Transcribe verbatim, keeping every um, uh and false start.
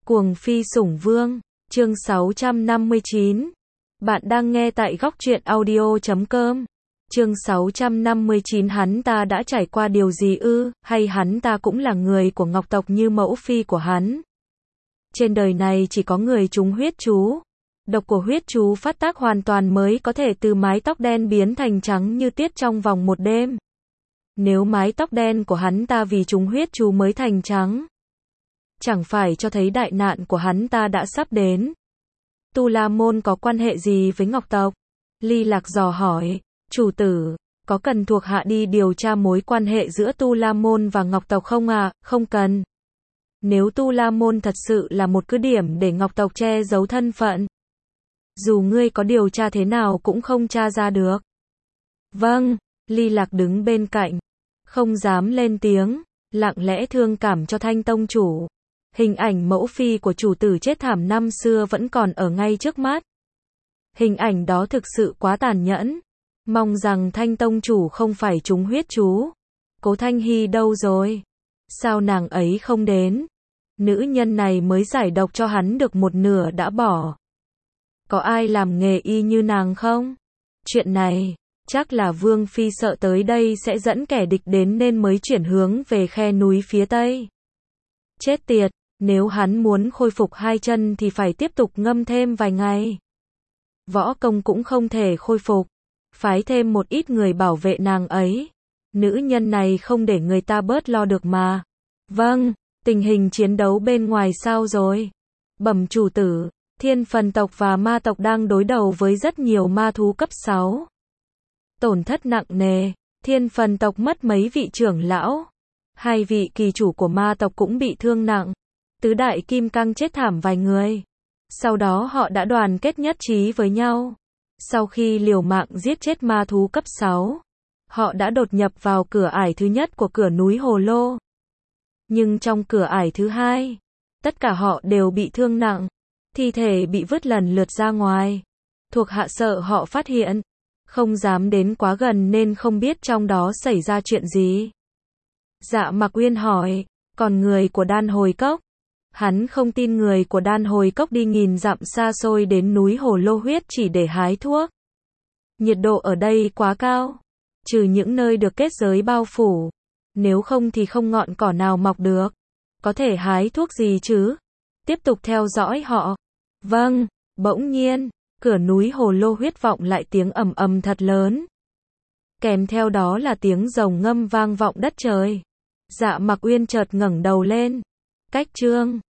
Cuồng phi sủng vương, chương sáu trăm năm mươi chín. Bạn đang nghe tại góc truyện audio chấm com. Chương sáu trăm năm mươi chín. Hắn ta đã trải qua điều gì ư, hay hắn ta cũng là người của Ngọc tộc như mẫu phi của hắn? Trên đời này chỉ có người trúng huyết chú. Độc của huyết chú phát tác hoàn toàn mới có thể từ mái tóc đen biến thành trắng như tiết trong vòng một đêm. Nếu mái tóc đen của hắn ta vì trúng huyết chú mới thành trắng, chẳng phải cho thấy đại nạn của hắn ta đã sắp đến. Tu La Môn có quan hệ gì với Ngọc tộc? Ly Lạc dò hỏi. Chủ tử, có cần thuộc hạ đi điều tra mối quan hệ giữa Tu La Môn và Ngọc tộc không à? Không cần. Nếu Tu La Môn thật sự là một cứ điểm để Ngọc tộc che giấu thân phận, dù ngươi có điều tra thế nào cũng không tra ra được. Vâng, Ly Lạc đứng bên cạnh, không dám lên tiếng, lặng lẽ thương cảm cho Thanh tông chủ. Hình ảnh mẫu phi của chủ tử chết thảm năm xưa vẫn còn ở ngay trước mắt. Hình ảnh đó thực sự quá tàn nhẫn. Mong rằng Thanh tông chủ không phải trúng huyết chú. Cố Thanh Hy đâu rồi? Sao nàng ấy không đến? Nữ nhân này mới giải độc cho hắn được một nửa đã bỏ. Có ai làm nghề y như nàng không? Chuyện này, chắc là Vương Phi sợ tới đây sẽ dẫn kẻ địch đến nên mới chuyển hướng về khe núi phía tây. Chết tiệt, nếu hắn muốn khôi phục hai chân thì phải tiếp tục ngâm thêm vài ngày. Võ công cũng không thể khôi phục. Phái thêm một ít người bảo vệ nàng ấy. Nữ nhân này không để người ta bớt lo được mà. Vâng, tình hình chiến đấu bên ngoài sao rồi? Bẩm chủ tử, Thiên Phần tộc và Ma tộc đang đối đầu với rất nhiều ma thú cấp sáu. Tổn thất nặng nề, Thiên Phần tộc mất mấy vị trưởng lão. Hai vị kỳ chủ của Ma tộc cũng bị thương nặng. Tứ đại kim cang chết thảm vài người. Sau đó họ đã đoàn kết nhất trí với nhau. Sau khi liều mạng giết chết ma thú cấp sáu, họ đã đột nhập vào cửa ải thứ nhất của cửa núi Hồ Lô. Nhưng trong cửa ải thứ hai, tất cả họ đều bị thương nặng. Thi thể bị vứt lần lượt ra ngoài. Thuộc hạ sợ họ phát hiện, không dám đến quá gần nên không biết trong đó xảy ra chuyện gì. Dạ Mạc Uyên hỏi, còn người của Đan Hồi Cốc? Hắn không tin người của Đan Hồi Cốc đi nghìn dặm xa xôi đến núi Hồ Lô Huyết chỉ để hái thuốc. Nhiệt độ ở đây quá cao, trừ những nơi được kết giới bao phủ, nếu không thì không ngọn cỏ nào mọc được. Có thể hái thuốc gì chứ? Tiếp tục theo dõi họ. Vâng, bỗng nhiên, cửa núi Hồ Lô Huyết vọng lại tiếng ầm ầm thật lớn. Kèm theo đó là tiếng rồng ngâm vang vọng đất trời. Dạ Mạc Uyên chợt ngẩng đầu lên. Cách chương